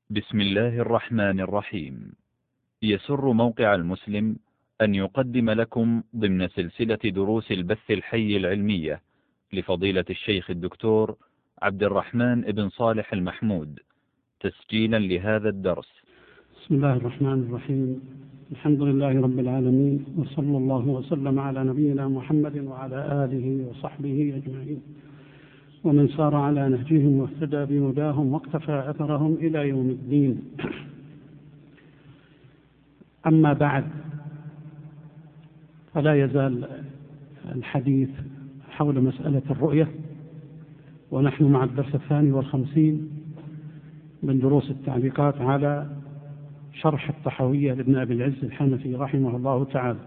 بسم الله الرحمن الرحيم. يسر موقع المسلم أن يقدم لكم ضمن سلسلة دروس البث الحي العلمية لفضيلة الشيخ الدكتور عبد الرحمن بن صالح المحمود تسجيلا لهذا الدرس. بسم الله الرحمن الرحيم. الحمد لله رب العالمين، وصلى الله وسلم على نبينا محمد وعلى آله وصحبه أجمعين، ومن سار على نهجهم واهتدى بهداهم واقتفى أثرهم إلى يوم الدين. أما بعد، فلا يزال الحديث حول مسألة الرؤية، ونحن مع الدرس 52 من دروس التعليقات على شرح الطحاوية لابن أبي العز الحنفي رحمه الله تعالى.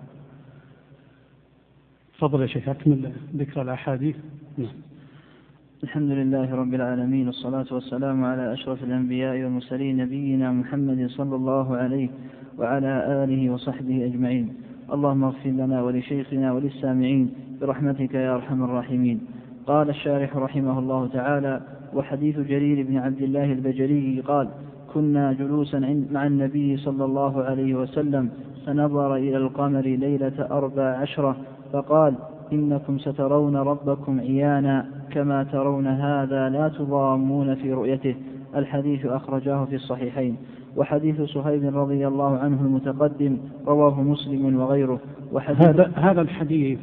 تفضل يا شيخ، أكمل ذكر الأحاديث. الحمد لله رب العالمين، والصلاة والسلام على أشرف الأنبياء والمرسلين نبينا محمد صلى الله عليه وعلى آله وصحبه أجمعين. اللهم اغفر لنا ولشيخنا وللسامعين برحمتك يا أرحم الراحمين. قال الشارح رحمه الله تعالى: وحديث جرير بن عبد الله البجلي قال: كنا جلوسا مع النبي صلى الله عليه وسلم فنظر إلى القمر ليلة 14 فقال: إنكم سترون ربكم عيانا كما ترون هذا لا تضامون في رؤيته. الحديث أخرجاه في الصحيحين. وحديث صهيب رضي الله عنه المتقدم رواه مسلم وغيره. هذا الحديث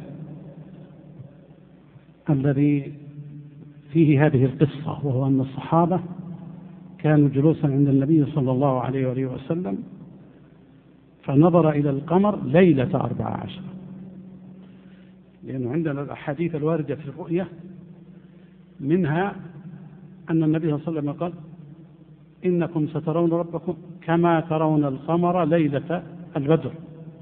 الذي فيه هذه القصة، وهو أن الصحابة كانوا جلوسا عند النبي صلى الله عليه وآله وسلم فنظر إلى القمر ليلة 14، لأنه عندنا الأحاديث الواردة في الرؤية منها أن النبي صلى الله عليه وسلم قال: إنكم سترون ربكم كما ترون القمر ليلة البدر.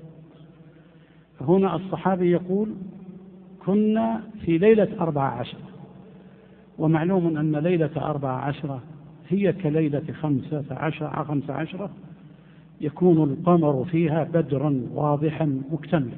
هنا الصحابي يقول: كنا في ليلة 14، ومعلوم أن ليلة 14 هي كليلة 15 يكون القمر فيها بدرا واضحا مكتملا.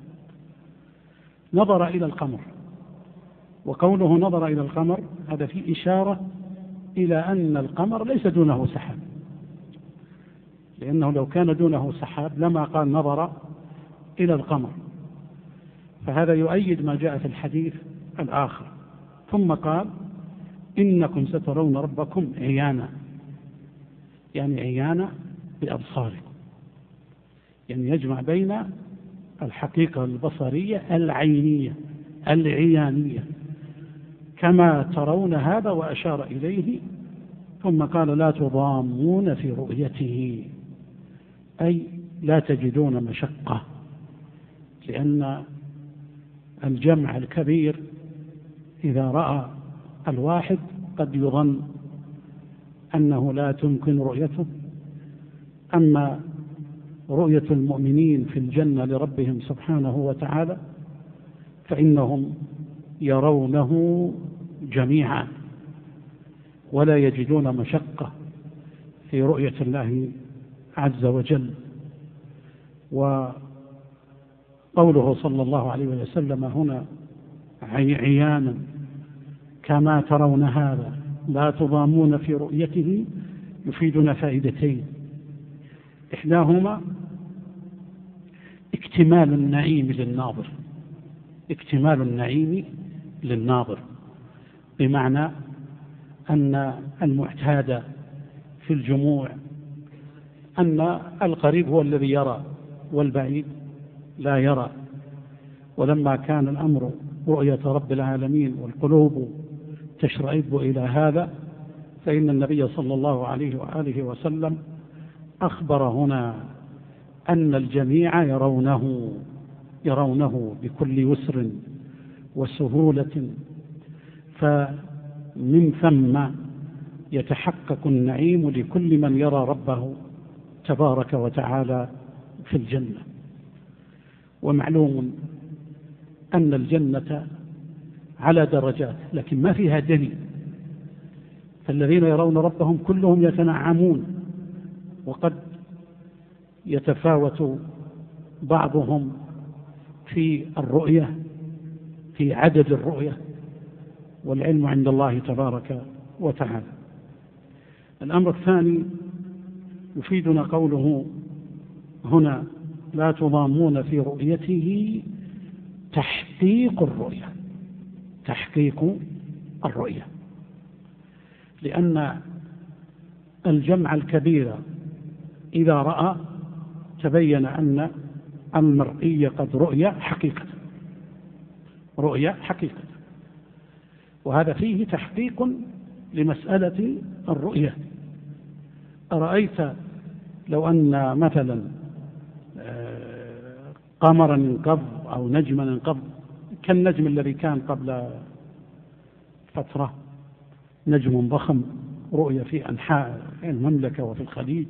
نظر إلى القمر، وقوله نظر إلى القمر هذا في إشارة إلى أن القمر ليس دونه سحاب، لأنه لو كان دونه سحاب لما قال نظر إلى القمر، فهذا يؤيد ما جاء في الحديث الآخر. ثم قال: إنكم سترون ربكم عيانا، يعني عيانا بأبصاركم، يعني يجمع بين الحقيقة البصرية العينية العيانية كما ترون هذا، وأشار إليه. ثم قال: لا تضامون في رؤيته، أي لا تجدون مشقة، لأن الجمع الكبير إذا رأى الواحد قد يظن أنه لا تمكن رؤيته. أما رؤية المؤمنين في الجنة لربهم سبحانه وتعالى فإنهم يرونه جميعا ولا يجدون مشقة في رؤية الله عز وجل. وقوله صلى الله عليه وسلم هنا عيانا كما ترون هذا لا تضامون في رؤيته يفيدنا فائدتين: إحداهما اكتمال النعيم للناظر، اكتمال النعيم للناظر، بمعنى أن المعتاد في الجموع أن القريب هو الذي يرى والبعيد لا يرى. ولما كان الأمر رؤية رب العالمين والقلوب تشرئب إلى هذا، فإن النبي صلى الله عليه وآله وسلم أخبر هنا أن الجميع يرونه بكل يسر وسهولة، فمن ثم يتحقق النعيم لكل من يرى ربه تبارك وتعالى في الجنة. ومعلوم أن الجنة على درجات، لكن ما فيها دني، فالذين يرون ربهم كلهم يتنعمون، وقد يتفاوت بعضهم في الرؤية، في عدد الرؤية، والعلم عند الله تبارك وتعالى. الأمر الثاني يفيدنا قوله هنا لا تضامون في رؤيته تحقيق الرؤية، تحقيق الرؤية، لأن الجمع الكبير إذا رأى تبين أن المرئي قد رؤية حقيقة، رؤية حقيقة، وهذا فيه تحقيق لمسألة الرؤية. أرأيت لو أن مثلا قمرا انقض أو نجما انقض كالنجم الذي كان قبل فترة، نجم ضخم رؤية في أنحاء المملكة وفي الخليج،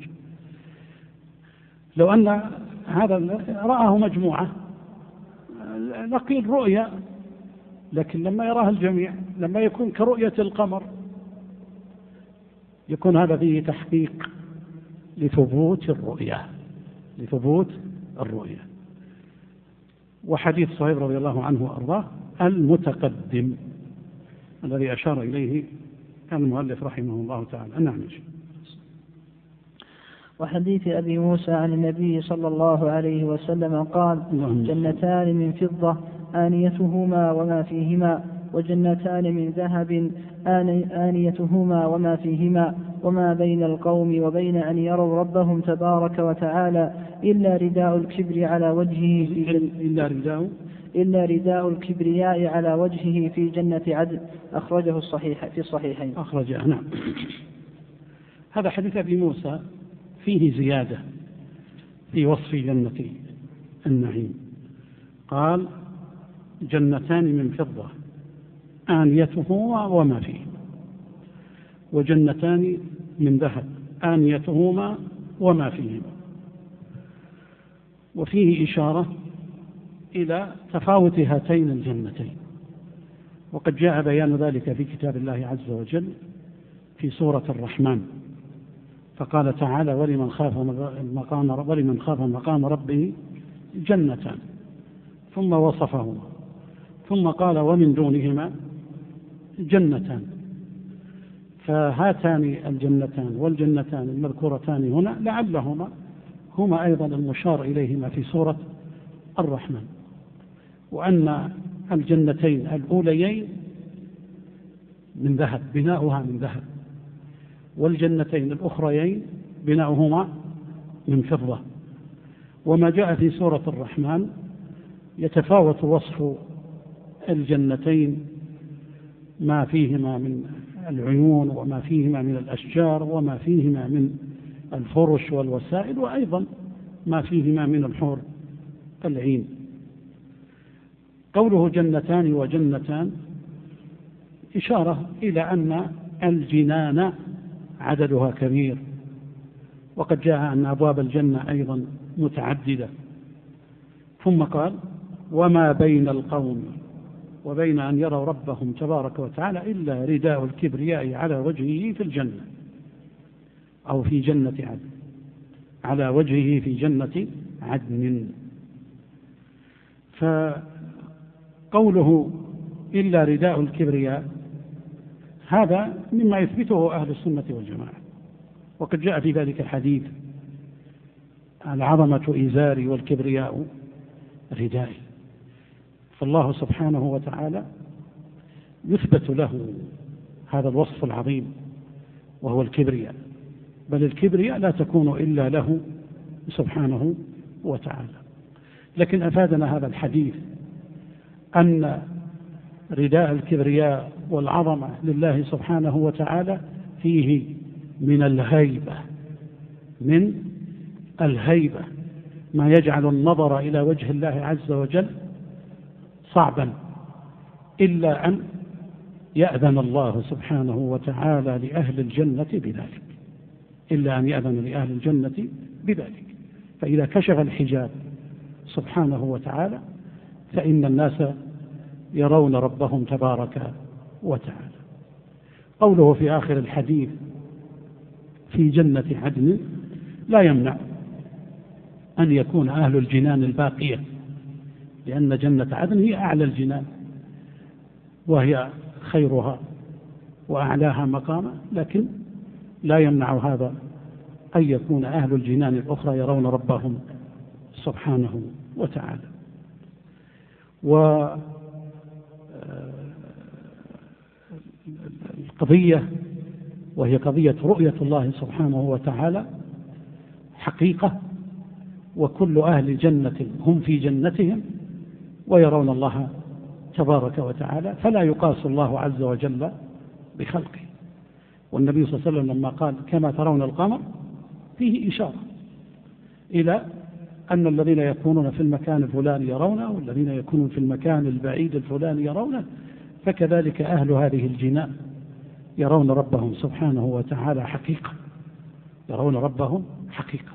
لو أن هذا رآه مجموعة نقيل رؤية، لكن لما يراه الجميع لما يكون كرؤية القمر يكون هذا فيه تحقيق لثبوت الرؤية، لثبوت الرؤية. وحديث صهيب رضي الله عنه وأرضاه المتقدم الذي أشار إليه المؤلف رحمه الله تعالى. نعم. وحديث أبي موسى عن النبي صلى الله عليه وسلم قال: جنتان من فضة آنيتهما وما فيهما، وجنتان من ذهب آنيتهما وما فيهما، وما بين القوم وبين أن يروا ربهم تبارك وتعالى إلا رداء الكبر على وجهه إلا رداء الكبرياء على وجهه في جنة عدن. أخرجه في الصحيحين. أخرجه. نعم. هذا حديث أبي موسى فيه زيادة في وصف جنة النعيم. قال: جنتان من فضة آنيتهما وما فيه، وجنتان من ذهب آنيتهما وما فيهما. وفيه إشارة إلى تفاوت هاتين الجنتين، وقد جاء بيان ذلك في كتاب الله عز وجل في سورة الرحمن، فقال تعالى: ولمن خاف مقام ربه جنتان، ثم وصفهما، ثم قال: ومن دونهما جنتان. فهاتان الجنتان والجنتان المذكورتان هنا لعلهما هما أيضا المشار إليهما في سورة الرحمن، وأن الجنتين الأوليين من ذهب، بناؤها من ذهب، والجنتين الأخريين بناؤهما من فضة. وما جاء في سورة الرحمن يتفاوت وصف الجنتين، ما فيهما من العيون وما فيهما من الأشجار وما فيهما من الفرش والوسائل، وأيضا ما فيهما من الحور العين. قوله جنتان وجنتان إشارة إلى أن الجنان عددها كبير، وقد جاء أن أبواب الجنة أيضا متعددة. ثم قال: وما بين القوم وبين أن يروا ربهم تبارك وتعالى إلا رداء الكبرياء على وجهه في الجنة، أو في جنة عدن، على وجهه في جنة عدن. فقوله إلا رداء الكبرياء هذا مما يثبته أهل السنة والجماعة، وقد جاء في ذلك الحديث: العظمة إزاري والكبرياء ردائي. فالله سبحانه وتعالى يثبت له هذا الوصف العظيم وهو الكبرياء، بل الكبرياء لا تكون إلا له سبحانه وتعالى. لكن أفادنا هذا الحديث أن رداء الكبرياء والعظمة لله سبحانه وتعالى فيه من الهيبة ما يجعل النظر إلى وجه الله عز وجل صعبا، إلا أن يأذن الله سبحانه وتعالى لأهل الجنة بذلك، إلا أن يأذن لأهل الجنة بذلك. فإذا كشف الحجاب سبحانه وتعالى فإن الناس يرون ربهم تبارك وتعالى. قوله في آخر الحديث في جنة عدن لا يمنع أن يكون أهل الجنان الباقية، لأن جنة عدن هي أعلى الجنان وهي خيرها وأعلاها مقاما، لكن لا يمنع هذا أن يكون أهل الجنان الأخرى يرون ربهم سبحانه وتعالى. والقضية وهي قضية رؤية الله سبحانه وتعالى حقيقة، وكل أهل جنة هم في جنتهم ويرون الله تبارك وتعالى، فلا يقاس الله عز وجل بخلقه. والنبي صلى الله عليه وسلم لما قال كما ترون القمر فيه إشارة إلى أن الذين يكونون في المكان الفلاني يرونه، والذين يكونون في المكان البعيد الفلاني يرونه، فكذلك أهل هذه الجنان يرون ربهم سبحانه وتعالى حقيقة، يرون ربهم حقيقة.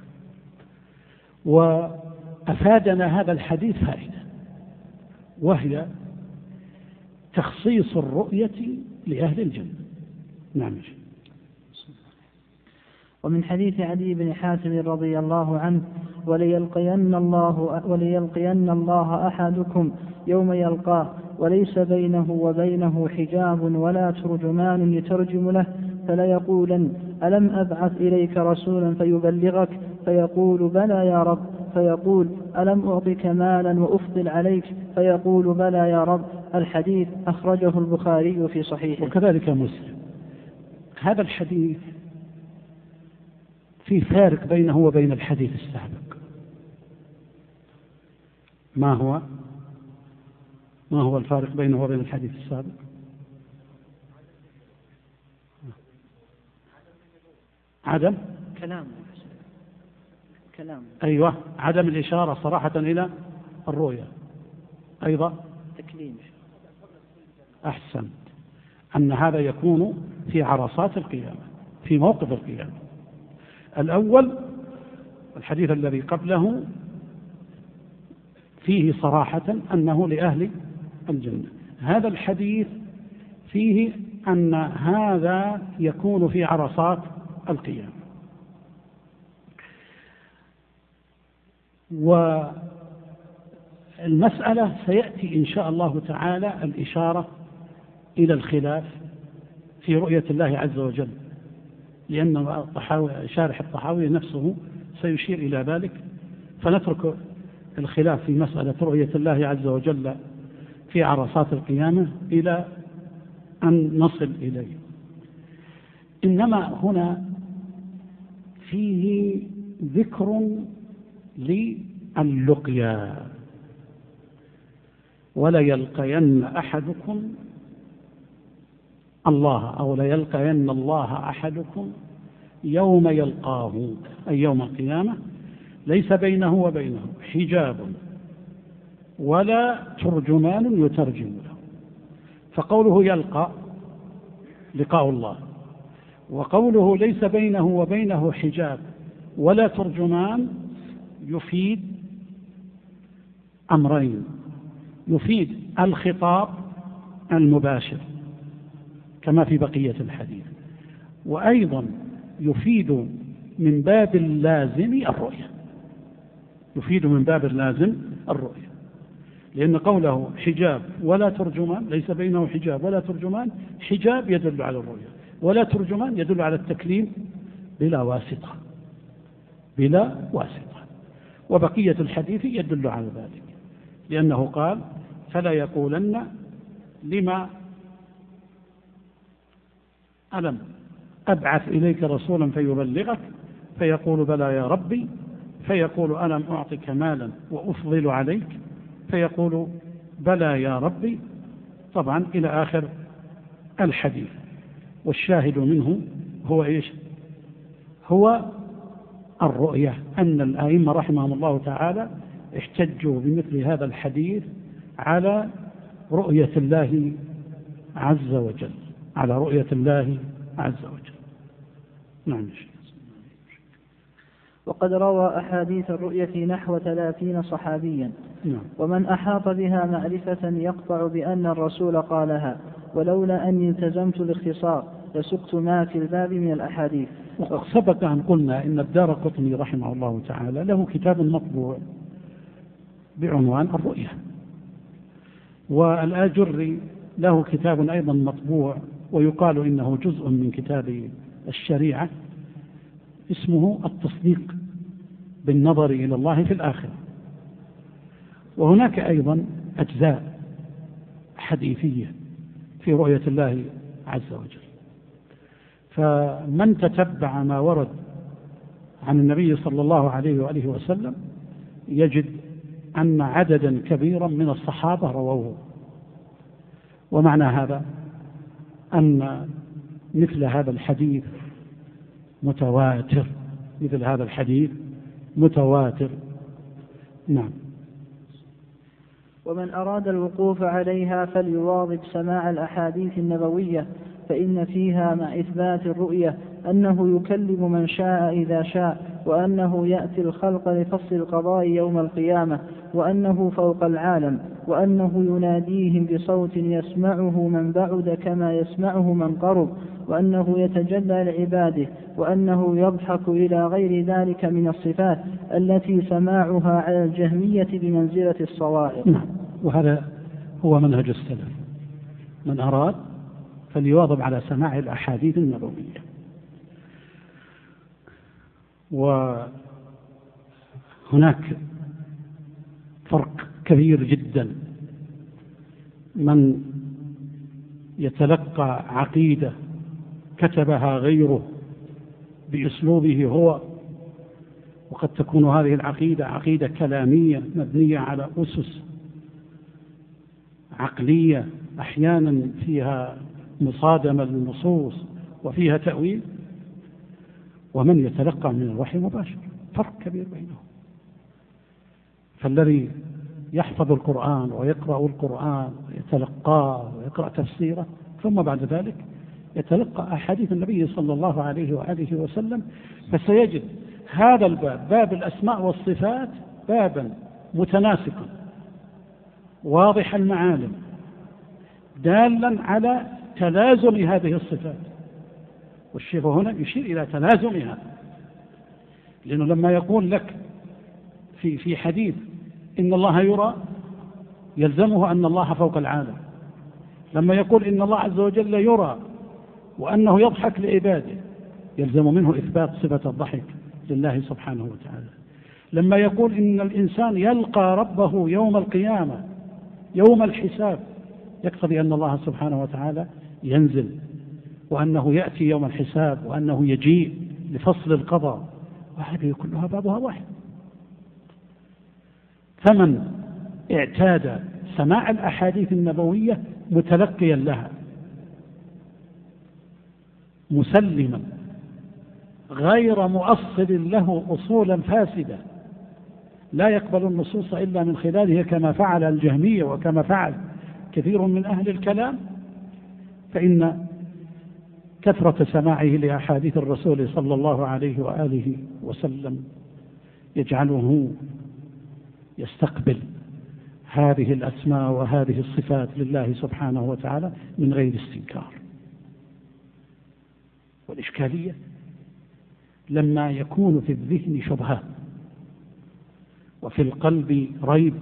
وأفادنا هذا الحديث فائدة، وهي تخصيص الرؤية لأهل الجنة. نعم. ومن حديث علي بن حاتم رضي الله عنه: وليلقين الله أحدكم يوم يلقاه وليس بينه وبينه حجاب ولا ترجمان يترجم له، فليقولن: ألم أبعث إليك رسولا فيبلغك؟ فيقول: بلى يا رب. فيقول: ألم أعطك مالا وأفضل عليك؟ فيقول: بلى يا رب. الحديث أخرجه البخاري في صحيحه. وكذلك مسلم. هذا الحديث في فارق بينه وبين الحديث السابق. ما هو الفارق بينه وبين الحديث السابق؟ عدم كلام. أيوة، عدم الإشارة صراحة إلى الرؤية. أيضا تكليم. أحسن، أن هذا يكون في عرصات القيامة، في موقف القيامة. الأول الحديث الذي قبله فيه صراحة أنه لأهل الجنة. هذا الحديث فيه أن هذا يكون في عرصات القيامة. والمسألة سيأتي إن شاء الله تعالى الإشارة إلى الخلاف في رؤية الله عز وجل، لأن شارح الطحاوي نفسه سيشير إلى ذلك، فنترك الخلاف في مسألة رؤية الله عز وجل في عرصات القيامة إلى أن نصل إليه. إنما هنا فيه ذكر للقيا: وليلقين أحدكم الله، أو ليلقين الله أحدكم يوم يلقاه، أي يوم القيامة، ليس بينه وبينه حجاب ولا ترجمان يترجم له. فقوله يلقى لقاء الله، وقوله ليس بينه وبينه حجاب ولا ترجمان يفيد أمرين: يفيد الخطاب المباشر كما في بقية الحديث، وأيضا يفيد من باب اللازم الرؤية، يفيد من باب اللازم الرؤية، لأن قوله حجاب ولا ترجمان، ليس بينه حجاب ولا ترجمان، حجاب يدل على الرؤية، ولا ترجمان يدل على التكليم بلا واسطة، بلا واسطة. وبقية الحديث يدل على ذلك، لأنه قال: فلا يقولن لما ألم أبعث إليك رسولا فيبلغك؟ فيقول: بلى يا ربي. فيقول: ألم أعطك مالا وأفضل عليك؟ فيقول: بلى يا ربي. طبعا إلى آخر الحديث. والشاهد منه هو إيش؟ هو الرؤية، أن الأئمة رحمهم الله تعالى احتجوا بمثل هذا الحديث على رؤية الله عز وجل، على رؤية الله عز وجل. نعم. وقد روى أحاديث الرؤية نحو 30 صحابيا، ومن أحاط بها معرفة يقطع بأن الرسول قالها، ولولا أني التزمت الاختصار لسقت ما في الباب من الأحاديث. وقد سبق أن قلنا إن الدارقطني رحمه الله تعالى له كتاب مطبوع بعنوان الرؤية، والآجري له كتاب أيضا مطبوع ويقال إنه جزء من كتاب الشريعة اسمه التصديق بالنظر إلى الله في الآخرة. وهناك أيضا أجزاء حديثية في رؤية الله عز وجل. فمن تتبع ما ورد عن النبي صلى الله عليه وآله وسلم يجد أن عددا كبيرا من الصحابة رووه. ومعنى هذا أن مثل هذا الحديث متواتر، مثل هذا الحديث متواتر. نعم. ومن أراد الوقوف عليها فليواظب سماع الأحاديث النبوية، فإن فيها مع إثبات الرؤية أنه يكلم من شاء إذا شاء، وأنه يأتي الخلق لفصل القضاء يوم القيامة، وأنه فوق العالم، وأنه يناديهم بصوت يسمعه من بعد كما يسمعه من قرب، وأنه يتجلى لعباده، وأنه يضحك إلى غير ذلك من الصفات التي سماعها على الجهمية بمنزلة الصواعق. نعم. وهذا هو منهج السلف. من أراد فليواظب على سماع الأحاديث النبوية. وهناك فرق كبير جدا من يتلقى عقيدة كتبها غيره بأسلوبه هو، وقد تكون هذه العقيدة عقيدة كلامية مبنية على أسس عقلية أحيانا فيها مصادمة للنصوص وفيها تأويل، ومن يتلقى من الوحي مباشر. فرق كبير بينهم. فالذي يحفظ القرآن ويقرأ القرآن ويتلقاه ويقرأ تفسيره ثم بعد ذلك يتلقى أحاديث النبي صلى الله عليه وآله وسلم، فسيجد هذا الباب، باب الأسماء والصفات، بابا متناسقا واضح المعالم دالا على تلازم هذه الصفات. والشيخ هنا يشير إلى تلازمها، لأنه لما يقول لك في حديث إن الله يرى يلزمه أن الله فوق العالم، لما يقول إن الله عز وجل يرى وأنه يضحك لعباده يلزم منه إثبات صفة الضحك لله سبحانه وتعالى. لما يقول إن الإنسان يلقى ربه يوم القيامة يوم الحساب يقتضي أن الله سبحانه وتعالى ينزل، وأنه يأتي يوم الحساب، وأنه يجيء لفصل القضاء، وهذه كلها بعضها واحد. فمن اعتاد سماع الأحاديث النبوية متلقيا لها مسلما غير مؤصل له أصولا فاسدة لا يقبل النصوص إلا من خلاله كما فعل الجهمية وكما فعل كثير من أهل الكلام، فإن كثرة سماعه لأحاديث الرسول صلى الله عليه وآله وسلم يجعله يستقبل هذه الأسماء وهذه الصفات لله سبحانه وتعالى من غير استنكار. والإشكالية لما يكون في الذهن شبهة وفي القلب ريب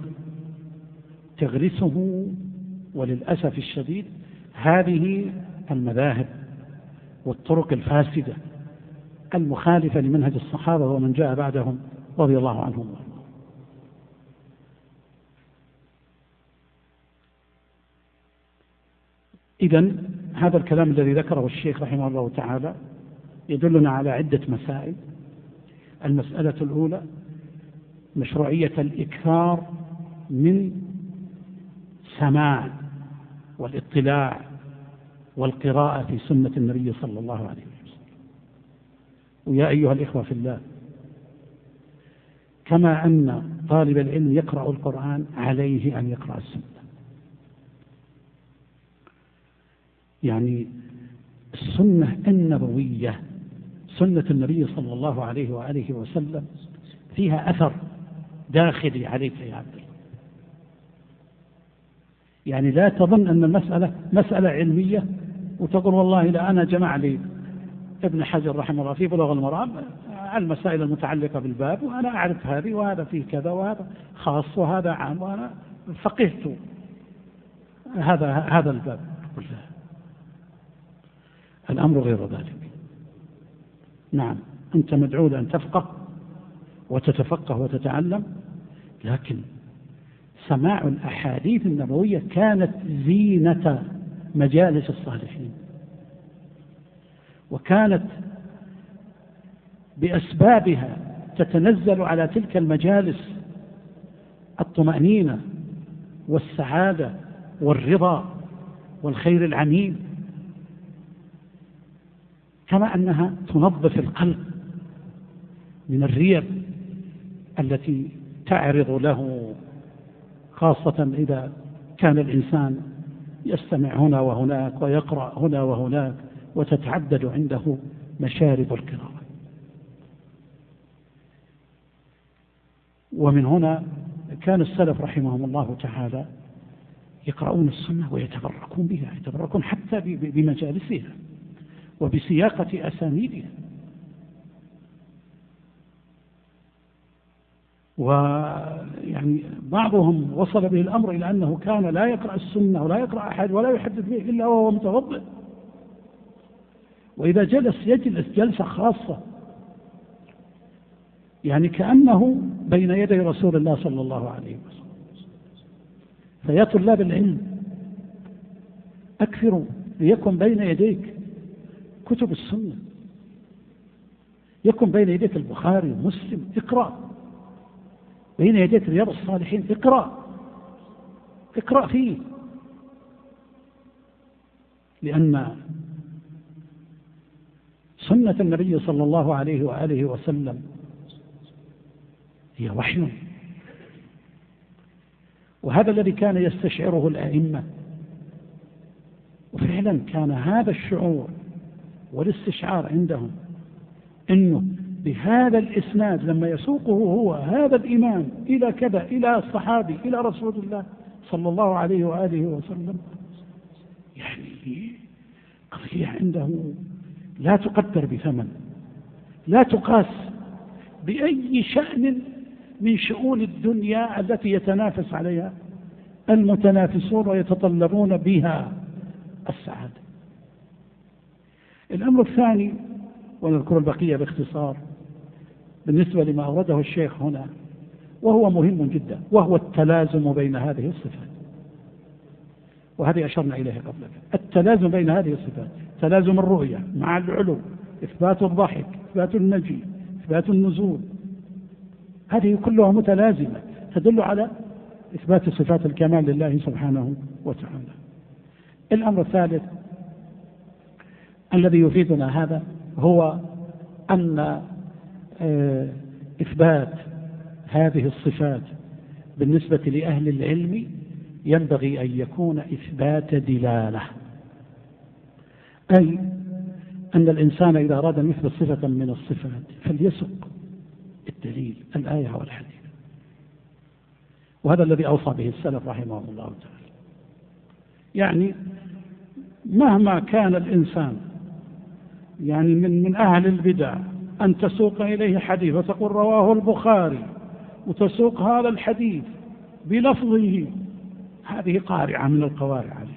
تغرسه وللأسف الشديد هذه المذاهب والطرق الفاسدة المخالفة لمنهج الصحابة ومن جاء بعدهم رضي الله عنهم. إذن هذا الكلام الذي ذكره الشيخ رحمه الله تعالى يدلنا على عدة مسائل. المسألة الأولى مشروعية الإكثار من سماع والاطلاع والقراءة في سنة النبي صلى الله عليه وسلم. ويا أيها الإخوة في الله، كما أن طالب العلم يقرأ القرآن عليه أن يقرأ السنة. يعني السنة النبوية سنة النبي صلى الله عليه وآله وسلم فيها أثر داخلي عليك يا عبد الله. يعني لا تظن أن المسألة مسألة علمية وتقول والله لا أنا جمع لي ابن حجر رحمه الله في بلوغ المرام على المسائل المتعلقة بالباب وأنا أعرف هذه وهذا فيه كذا وهذا خاص وهذا عام وأنا فقهت هذا الباب كله. الأمر غير ذلك. نعم، أنت مدعو أن تفقه وتتفقه وتتعلم، لكن سماع الأحاديث النبوية كانت زينة مجالس الصالحين، وكانت بأسبابها تتنزل على تلك المجالس الطمأنينة والسعادة والرضا والخير العميم، كما أنها تنظف القلب من الريب التي تعرض له، خاصة إذا كان الإنسان يستمع هنا وهناك ويقرأ هنا وهناك وتتعدد عنده مشارب القراءة. ومن هنا كان السلف رحمهم الله تعالى يقرؤون السنة ويتبركون بها، يتبركون حتى بمجالسها وبسياقة أسانيدها. ويعني بعضهم وصل به الأمر إلى أنه كان لا يقرأ السنة ولا يقرأ أحد ولا يحدث به إلا وهو متوضئ، وإذا جلس يجلس جلسة خاصة، يعني كأنه بين يدي رسول الله صلى الله عليه وسلم. فيا طلاب العلم أكثروا ليكن بين يديك كتب السنة، يكن بين يديك البخاري ومسلم، اقرأ بين يديك رياض الصالحين، اقرأ فيه، لأن سنة النبي صلى الله عليه وآله وسلم هي وحي، وهذا الذي كان يستشعره الأئمة، وفعلا كان هذا الشعور والاستشعار عندهم أنه بهذا الإسناد لما يسوقه هو هذا الإمام إلى كذا، إلى الصحابي، إلى رسول الله صلى الله عليه وآله وسلم، يعني قضية عنده لا تقدر بثمن، لا تقاس بأي شأن من شؤون الدنيا التي يتنافس عليها المتنافسون ويتطلبون بها السعادة. الأمر الثاني، ونذكر البقية باختصار بالنسبة لما أورده الشيخ هنا، وهو مهم جدا، وهو التلازم بين هذه الصفات، وهذه أشرنا إليها قبل. التلازم بين هذه الصفات، تلازم الرؤية مع العلو، إثبات الضحك، إثبات المجيء، إثبات النزول، هذه كلها متلازمة تدل على إثبات صفات الكمال لله سبحانه وتعالى. الأمر الثالث الذي يفيدنا هذا هو أن إثبات هذه الصفات بالنسبة لأهل العلم ينبغي أن يكون إثبات دلالة، أي أن الإنسان إذا أراد أن يثبت صفة من الصفات فليسق الدليل، الآية والحديث، وهذا الذي أوصى به السلف رحمه الله تعالى. يعني مهما كان الإنسان يعني من أهل البدع أن تسوق إليه حديث وتقول رواه البخاري وتسوق هذا الحديث بلفظه، هذه قارعة من القوارع عليه.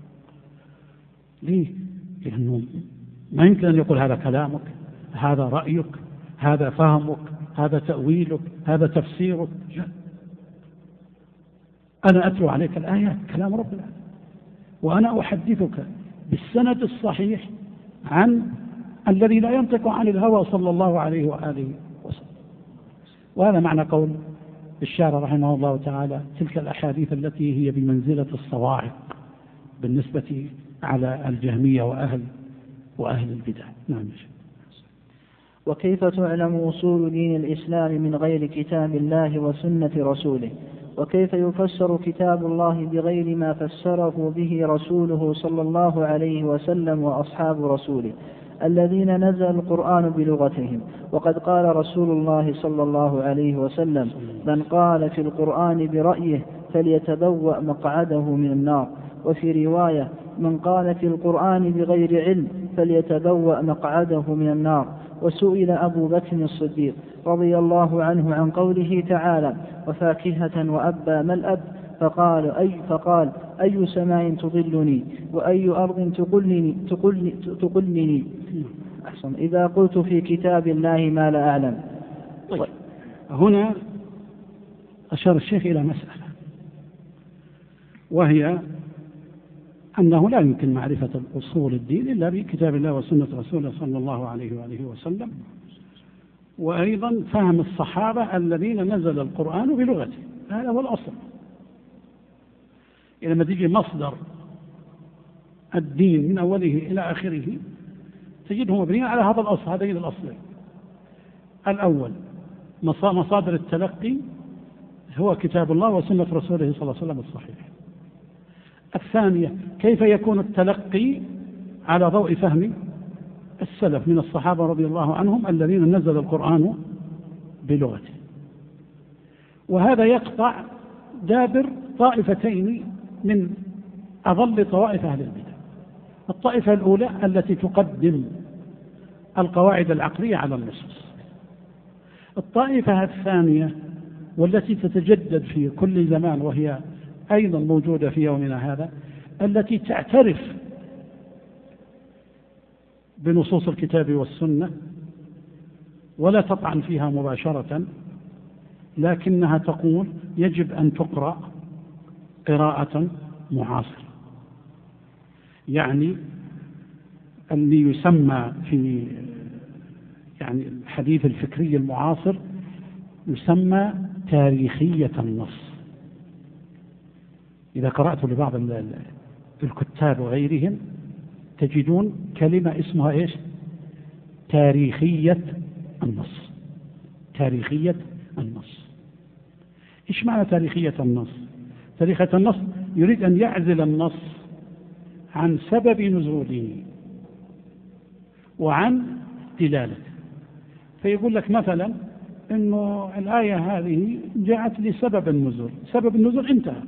ليه؟ لأنه ما يمكن أن يقول هذا كلامك، هذا رأيك، هذا فهمك، هذا تأويلك، هذا تفسيرك. لا، أنا أتلو عليك الآيات كلام رب العالمين، وأنا أحدثك بالسند الصحيح عن الذي لا ينطق عن الهوى صلى الله عليه وآله وسلم. وهذا معنى قول الشاعر رحمه الله تعالى تلك الأحاديث التي هي بمنزلة الصواعق بالنسبة على الجهمية وأهل البدع. نعم. وكيف تعلم أصول دين الإسلام من غير كتاب الله وسنة رسوله؟ وكيف يفسر كتاب الله بغير ما فسره به رسوله صلى الله عليه وسلم وأصحاب رسوله الذين نزل القرآن بلغتهم؟ وقد قال رسول الله صلى الله عليه وسلم: من قال في القرآن برأيه فليتبوأ مقعده من النار. وفي رواية: من قال في القرآن بغير علم فليتبوأ مقعده من النار. وسئل أبو بكر الصديق رضي الله عنه عن قوله تعالى: وفاكهة وأبا ما الأب؟ فقال: أي سماء تظلني وأي أرض تقلني أحسن. إذا قلت في كتاب الله ما لا أعلم. طيب. هنا أشار الشيخ إلى مسألة، وهي أنه لا يمكن معرفة أصول الدين إلا بكتاب الله وسنة رسوله صلى الله عليه وآله وسلم، وأيضا فهم الصحابة الذين نزل القرآن بلغته، هذا هو الأصل. لما تجي مصدر الدين من أوله إلى آخره تجده مبني على هذا الأصل، هذين الأصلين. الأول مصادر التلقي هو كتاب الله وسنة رسوله صلى الله عليه وسلم الصحيح. الثانية كيف يكون التلقي على ضوء فهم السلف من الصحابة رضي الله عنهم الذين نزل القرآن بلغته. وهذا يقطع دابر طائفتين من أضل طوائف أهل البدع. الطائفة الأولى التي تقدم القواعد العقلية على النصوص. الطائفة الثانية والتي تتجدد في كل زمان وهي أيضا موجودة في يومنا هذا، التي تعترف بنصوص الكتاب والسنة ولا تطعن فيها مباشرة، لكنها تقول يجب أن تقرأ قراءة معاصرة، يعني اللي يسمى في يعني الحديث الفكري المعاصر يسمى تاريخية النص. إذا قرأت لبعض الكتاب وغيرهم تجدون كلمة اسمها إيش؟ تاريخية النص. تاريخية النص. إيش معنى تاريخية النص؟ تاريخية النص يريد أن يعزل النص عن سبب نزوله وعن دلالته، فيقول لك مثلا إنه الآية هذه جاءت لسبب النزول، سبب النزول انتهى،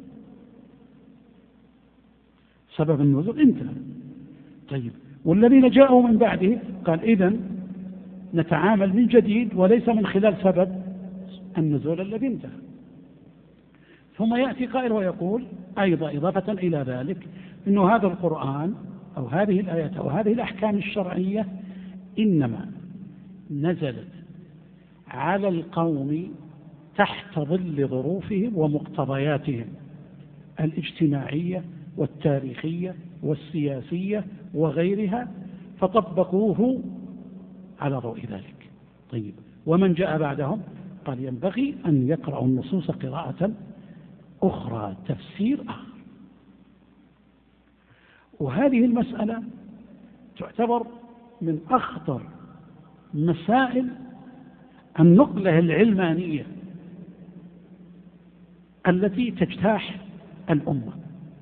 سبب النزول انتهى. طيب والذين جاءوا من بعده قال إذن نتعامل من جديد وليس من خلال سبب النزول الذي انتهى. ثم يأتي قائل ويقول أيضا إضافة إلى ذلك إنه هذا القرآن أو هذه الآيات أو هذه الأحكام الشرعية إنما نزلت على القوم تحت ظل ظروفهم ومقتضياتهم الاجتماعية والتاريخية والسياسية وغيرها، فطبقوه على ضوء ذلك. طيب ومن جاء بعدهم قال ينبغي أن يقرأوا النصوص قراءة أخرى، تفسير آخر. وهذه المسألة تعتبر من أخطر مسائل النقلة العلمانية التي تجتاح الأمة.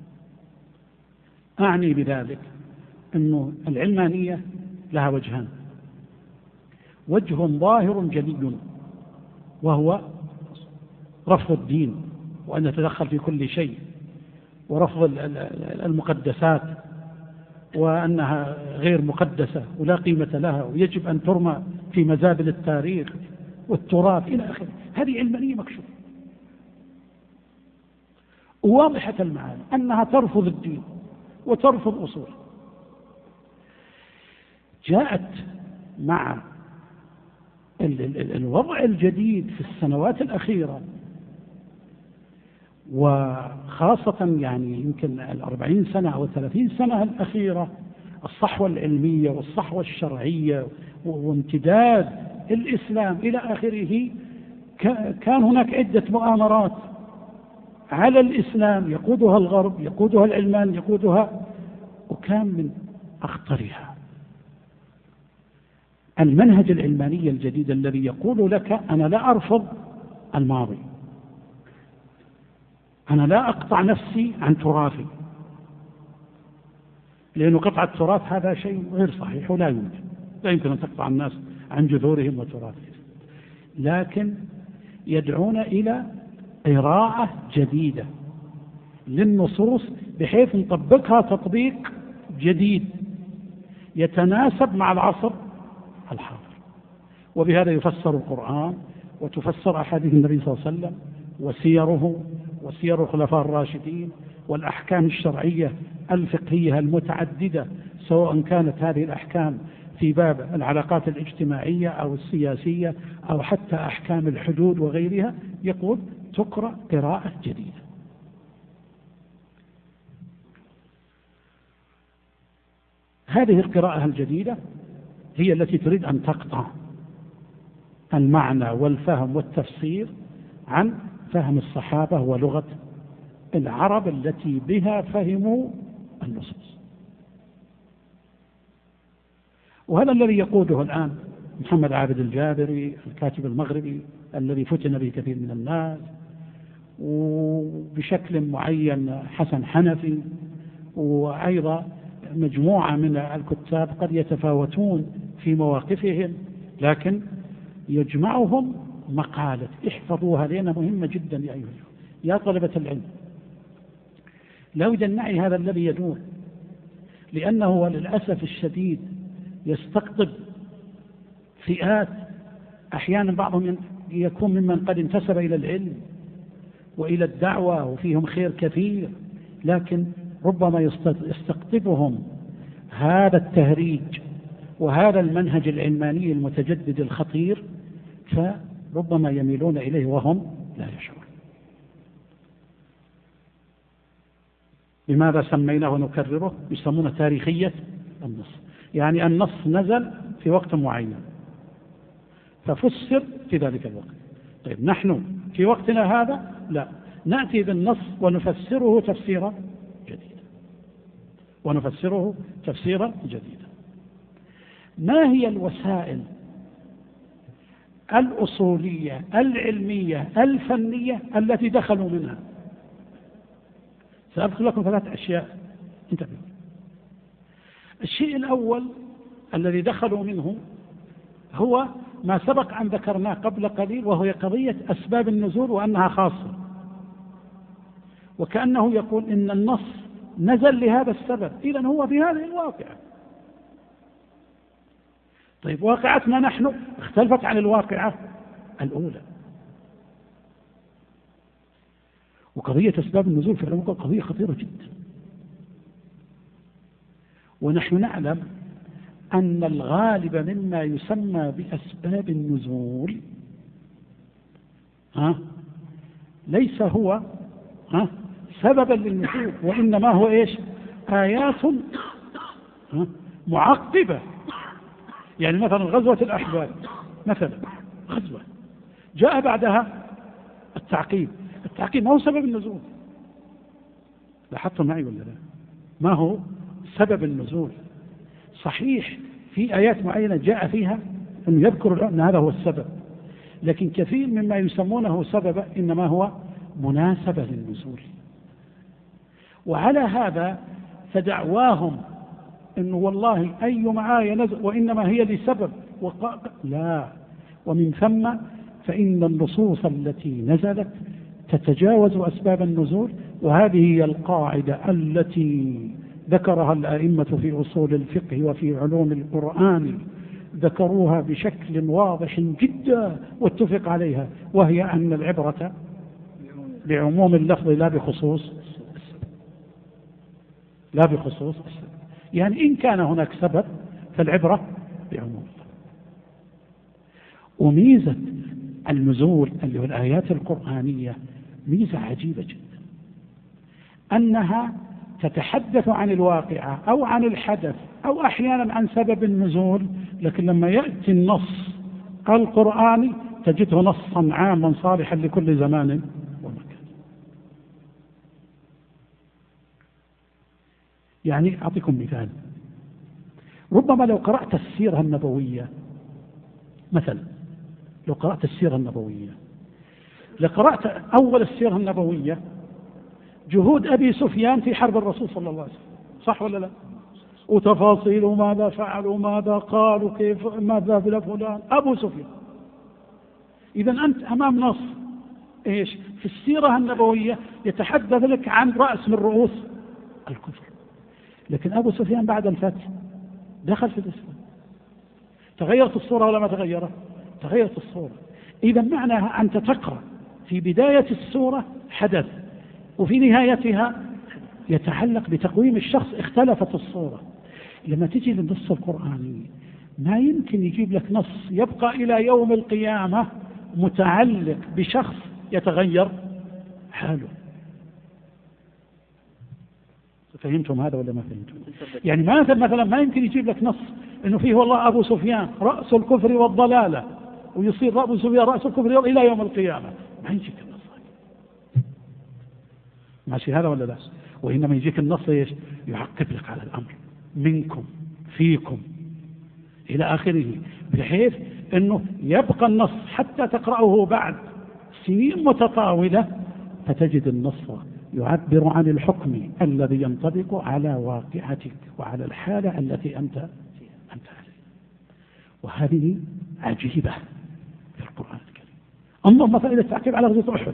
أعني بذلك أن العلمانية لها وجهان: وجه ظاهر جلي وهو رفض الدين وأن يتدخل في كل شيء، ورفض المقدسات وأنها غير مقدسة ولا قيمة لها ويجب أن ترمى في مزابل التاريخ والتراث إلى آخره. هذه علمانية مكشوفة واضحة المعاني أنها ترفض الدين وترفض أصوله. جاءت مع الوضع الجديد في السنوات الأخيرة، وخاصة يعني يمكن 40 سنة أو 30 سنة الأخيرة، الصحوة العلمية والصحوة الشرعية وامتداد الإسلام إلى آخره، كان هناك عدة مؤامرات على الإسلام يقودها الغرب، يقودها العلمان، يقودها، وكان من أخطرها المنهج العلماني الجديد الذي يقول لك أنا لا أرفض الماضي، أنا لا أقطع نفسي عن تراثي، لأنه قطع التراث هذا شيء غير صحيح ولا يمكن، لا يمكن أن تقطع الناس عن جذورهم وتراثهم، لكن يدعون إلى قراءة جديدة للنصوص بحيث نطبقها تطبيق جديد يتناسب مع العصر الحاضر، وبهذا يفسر القرآن وتفسر أحاديث النبي صلى الله عليه وسلم وسيره وسير الخلفاء الراشدين والأحكام الشرعية الفقهية المتعددة، سواء كانت هذه الأحكام في باب العلاقات الاجتماعية أو السياسية أو حتى أحكام الحدود وغيرها، يقول تقرأ قراءة جديدة. هذه القراءة الجديدة هي التي تريد أن تقطع المعنى والفهم والتفسير عن فهم الصحابة ولغة العرب التي بها فهموا النصوص. وهذا الذي يقوده الآن محمد عابد الجابري الكاتب المغربي الذي فتن به كثير من الناس، وبشكل معين حسن حنفي، وأيضا مجموعة من الكتاب قد يتفاوتون في مواقفهم، لكن يجمعهم مقالة احفظوها لأنها مهمة جدا يا أيها يا طلبة العلم. لا بد أن نعي هذا الذي يدور، لأنه للأسف الشديد يستقطب فئات، أحيانا بعضهم يكون ممن قد انتسب إلى العلم وإلى الدعوة وفيهم خير كثير، لكن ربما يستقطبهم هذا التهريج وهذا المنهج العلماني المتجدد الخطير، فربما يميلون إليه وهم لا يشعرون. لماذا سميناه ونكرره؟ يسمونه تاريخية النص، يعني النص نزل في وقت معين ففسر في ذلك الوقت. طيب نحن في وقتنا هذا لا، نأتي بالنص ونفسره تفسيرا جديدا. ما هي الوسائل الأصولية العلمية الفنية التي دخلوا منها؟ سأذكر لكم 3 أشياء انتبهوا. الشيء الأول الذي دخلوا منه هو ما سبق أن ذكرناه قبل قليل، وهو قضية أسباب النزول وأنها خاصة، وكأنه يقول إن النص نزل لهذا السبب، إذن هو في هذه الواقعة. طيب واقعتنا نحن اختلفت عن الواقعة الأولى. وقضية أسباب النزول في العلم قضية خطيرة جدا، ونحن نعلم أن الغالب مما يسمى بأسباب النزول ليس هو سببا للنزول، وإنما هو إيش؟ آيات معقبة. يعني مثلا غزوة الأحزاب، مثلا غزوة جاء بعدها التعقيب ما هو سبب النزول. لاحظتم معي ولا لا؟ ما هو سبب النزول؟ صحيح في آيات معينة جاء فيها أن يذكر أن هذا هو السبب، لكن كثير مما يسمونه سببا إنما هو مناسبة للنزول. وعلى هذا فدعواهم إنه والله أي آية نزل وإنما هي لسبب لا، ومن ثم فإن النصوص التي نزلت تتجاوز أسباب النزول. وهذه هي القاعدة التي ذكرها الأئمة في أصول الفقه وفي علوم القرآن، ذكروها بشكل واضح جدا واتفق عليها، وهي أن العبرة بعموم اللفظ لا بخصوص السبب. يعني إن كان هناك سبب فالعبرة بعموم. وميزة النزول اللي هو الآيات القرآنية ميزة عجيبة جدا، أنها تتحدث عن الواقعة أو عن الحدث أو أحيانا عن سبب النزول، لكن لما يأتي النص القرآني تجده نصا عاما صالحا لكل زمان ومكان. يعني أعطيكم مثال، ربما لو قرأت السيرة النبوية مثلا، لو قرأت السيرة النبوية لقرأت أول السيرة النبوية جهود أبي سفيان في حرب الرسول صلى الله عليه وسلم، صح ولا لا؟ وتفاصيل ماذا فعلوا ماذا قالوا كيف ماذا بلا فلان أبو سفيان. إذا أنت أمام نص إيش في السيرة النبوية يتحدث لك عن رأس من رؤوس الكفر، لكن أبو سفيان بعد الفتح دخل في الإسلام. تغيرت الصورة ولا ما تغيرت؟ تغيرت الصورة. إذا معناها أنت تقرأ في بداية السورة حدث وفي نهايتها يتعلق بتقويم الشخص، اختلفت الصورة. لما تجي للنص القرآني ما يمكن يجيب لك نص يبقى إلى يوم القيامة متعلق بشخص يتغير حاله. فهمتم هذا ولا ما فهمتم؟ يعني مثلا ما يمكن يجيب لك نص إنه فيه والله أبو سفيان رأس الكفر والضلالة ويصير أبو سفيان رأس الكفر إلى يوم القيامة. ما يجيك النص ماشي هذا ولا لا؟ وإنما يجيك النص يعقب لك على الأمر منكم فيكم إلى آخره، بحيث أنه يبقى النص حتى تقرأه بعد سنين متطاولة فتجد النص يعبر عن الحكم الذي ينطبق على واقعتك وعلى الحالة التي أنت عليها. وهذه عجيبة في القرآن الكريم. انظر مثلا إلى التعقيب على غزوة أحد،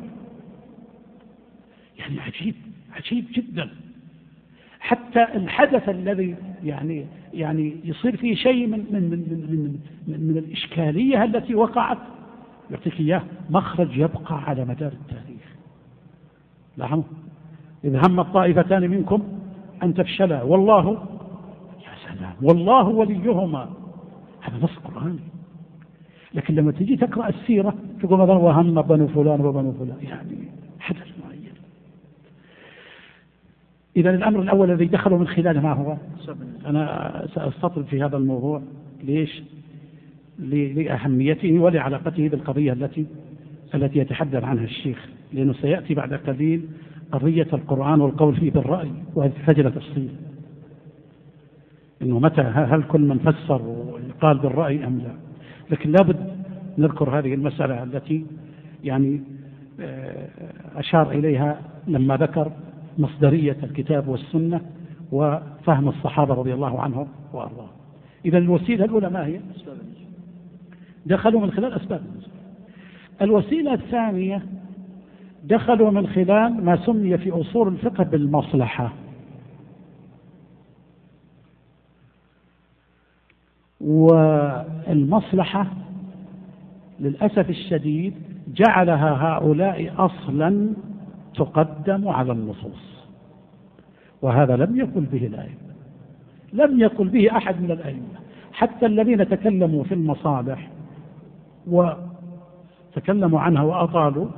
يعني عجيب جدا. حتى الحدث الذي يعني يصير فيه شيء من الإشكالية التي وقعت يعطيك إياه مخرج يبقى على مدار التاريخ. لاحظوا إذ هم الطائفتان منكم أن تفشلا والله يا سلام والله وليهما، هذا نص قرآني. لكن لما تجي تقرأ السيرة تقول مثلا وهم بنو فلان وبنو فلان، يعني حدث معين. إذا الأمر الأول الذي دخلوا من خلاله ما هو؟ أنا سأستطرد في هذا الموضوع. ليش؟ لأهميته ولعلاقته بالقضية التي يتحدث عنها الشيخ، لأنه سيأتي بعد قليل قضية القرآن والقول فيه بالرأي، وهذه تحتاج تفصيل إنه متى هل كل من فسر وقال بالرأي أم لا. لكن لابد نذكر هذه المسألة التي يعني أشار إليها لما ذكر مصدرية الكتاب والسنة وفهم الصحابة رضي الله عنهم وأرضاهم. إذا الوسيلة الأولى ما هي؟ دخلوا من خلال أسباب النزول. الوسيلة الثانية دخلوا من خلال ما سمي في أصول الفقه بالمصلحة. والمصلحة للأسف الشديد جعلها هؤلاء أصلا تقدم على النصوص، وهذا لم يقل به الأئمة، لم يقل به أحد من الأئمة. حتى الذين تكلموا في المصالح وتكلموا عنها وأطالوا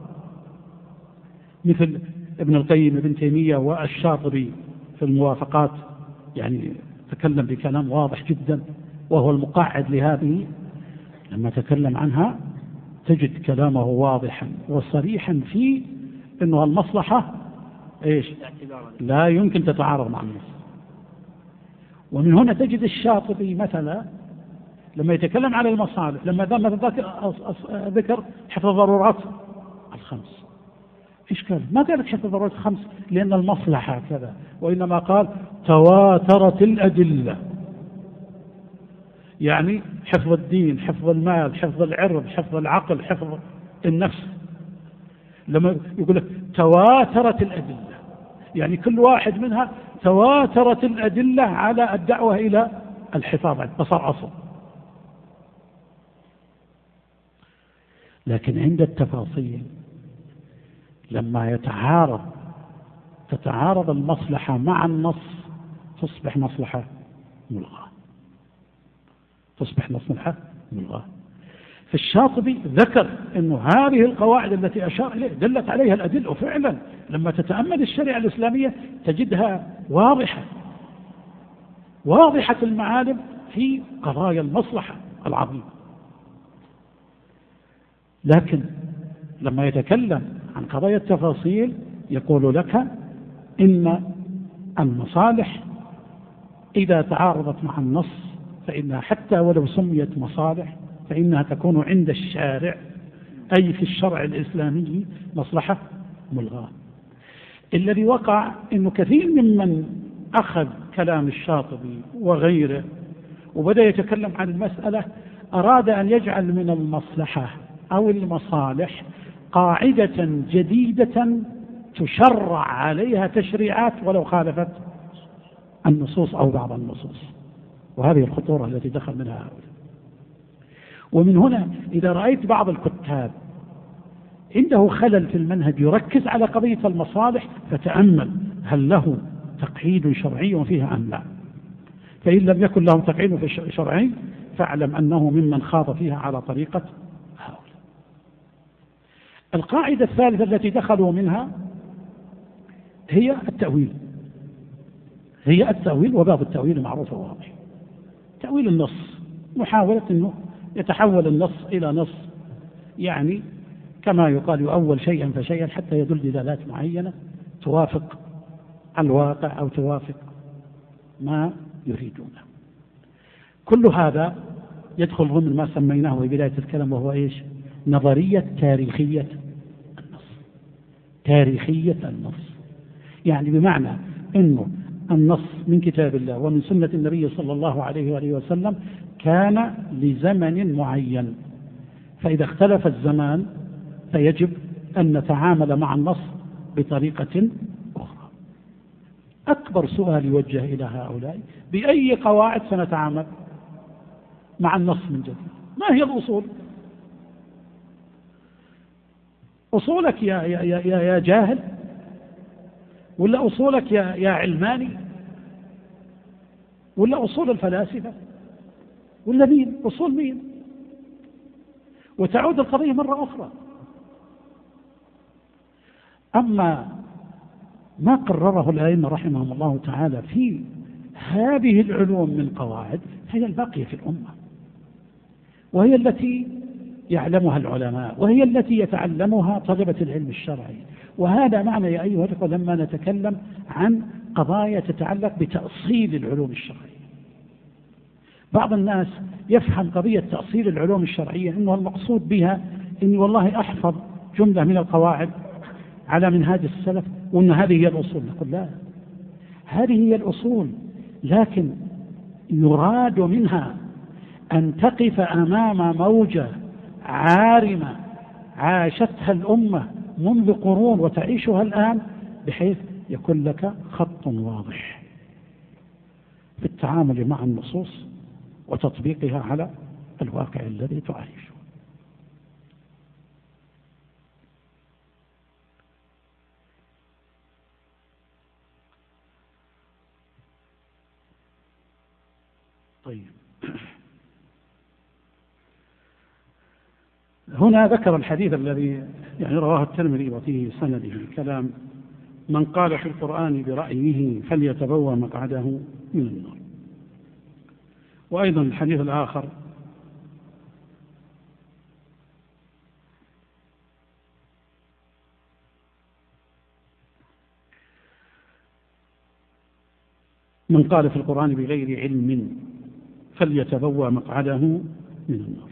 مثل ابن القيم ابن تيمية والشاطبي في الموافقات، يعني تكلم بكلام واضح جدا وهو المقاعد لهذه. لما تكلم عنها تجد كلامه واضحا وصريحا في أنه المصلحة لا يمكن تتعارض مع النص. ومن هنا تجد الشاطبي مثلا لما يتكلم على المصالح، لما ذكر حفظ الضرورات الخمس، إيش قال؟ ما قال حفظ الضرورات الخمس لأن المصلحة كذا، وإنما قال تواترت الأدلة، يعني حفظ الدين، حفظ المال، حفظ العرض، حفظ العقل، حفظ النفس. لما يقول لك تواترت الأدلة، يعني كل واحد منها تواترت الأدلة على الدعوة إلى الحفاظ على فصار أصل. لكن عند التفاصيل لما تتعارض المصلحة مع النص تصبح مصلحة ملغاة، تصبح مصلحة ملغاة. فالشاطبي ذكر أنه هذه القواعد التي أشار إليه دلت عليها الأدلة، وفعلا لما تتأمل الشريعة الإسلامية تجدها واضحة المعالم في قضايا المصلحة العظيمة. لكن لما يتكلم عن قضايا التفاصيل يقول لك إن المصالح إذا تعارضت مع النص فإنها حتى ولو سميت مصالح فإنها تكون عند الشارع أي في الشرع الإسلامي مصلحة ملغاة. الذي وقع إنه كثير ممن أخذ كلام الشاطبي وغيره وبدأ يتكلم عن المسألة أراد أن يجعل من المصلحة أو المصالح قاعدة جديدة تشرع عليها تشريعات ولو خالفت النصوص أو بعض النصوص، وهذه الخطورة التي دخل منها هؤلاء. ومن هنا إذا رأيت بعض الكتاب عنده خلل في المنهج يركز على قضية المصالح فتأمل هل له تقييد شرعي فيها أم لا. فإن لم يكن له تقييد شرعي فاعلم أنه ممن خاض فيها على طريقة هؤلاء. القاعدة الثالثة التي دخلوا منها هي التأويل، وباب التأويل معروف وواضح. تأويل النص، محاولة أنه يتحول النص إلى نص، يعني كما يقال يؤول شيئا فشيئا حتى يدل دلالات معينة توافق الواقع أو توافق ما يريدونه. كل هذا يدخل ضمن ما سميناه في بداية الكلام، وهو إيش؟ نظرية تاريخية النص. تاريخية النص يعني بمعنى أنه النص من كتاب الله ومن سنة النبي صلى الله عليه وآله وسلم كان لزمن معين، فإذا اختلف الزمان فيجب أن نتعامل مع النص بطريقة أخرى. أكبر سؤال يوجه إلى هؤلاء: بأي قواعد سنتعامل مع النص من جديد؟ ما هي الأصول؟ أصولك يا جاهل، ولا أصولك يا علماني، ولا أصول الفلاسفة، ولا مين؟ أصول مين؟ وتعود القضية مرة أخرى. أما ما قرره الأئمة رحمهم الله تعالى في هذه العلوم من قواعد هي الباقية في الأمة، وهي التي يعلمها العلماء، وهي التي يتعلمها طلبة العلم الشرعي. وهذا معنى يا أيها الأخوة لما نتكلم عن قضايا تتعلق بتأصيل العلوم الشرعية. بعض الناس يفهم قضية تأصيل العلوم الشرعية أنه المقصود بها أني والله أحفظ جملة من القواعد على منهاج السلف وأن هذه هي الأصول. نقول لا، هذه هي الأصول، لكن يراد منها أن تقف أمام موجة عارمة عاشتها الأمة منذ قرون وتعيشها الآن، بحيث يكون لك خط واضح في التعامل مع النصوص وتطبيقها على الواقع الذي تعيشه. طيب، هنا ذكر الحديث الذي رواه الترمذي وفيه سنده كلام: من قال في القرآن برأيه فليتبوأ مقعده من النار. وأيضا الحديث الآخر: من قال في القرآن بغير علم فليتبوأ مقعده من النار.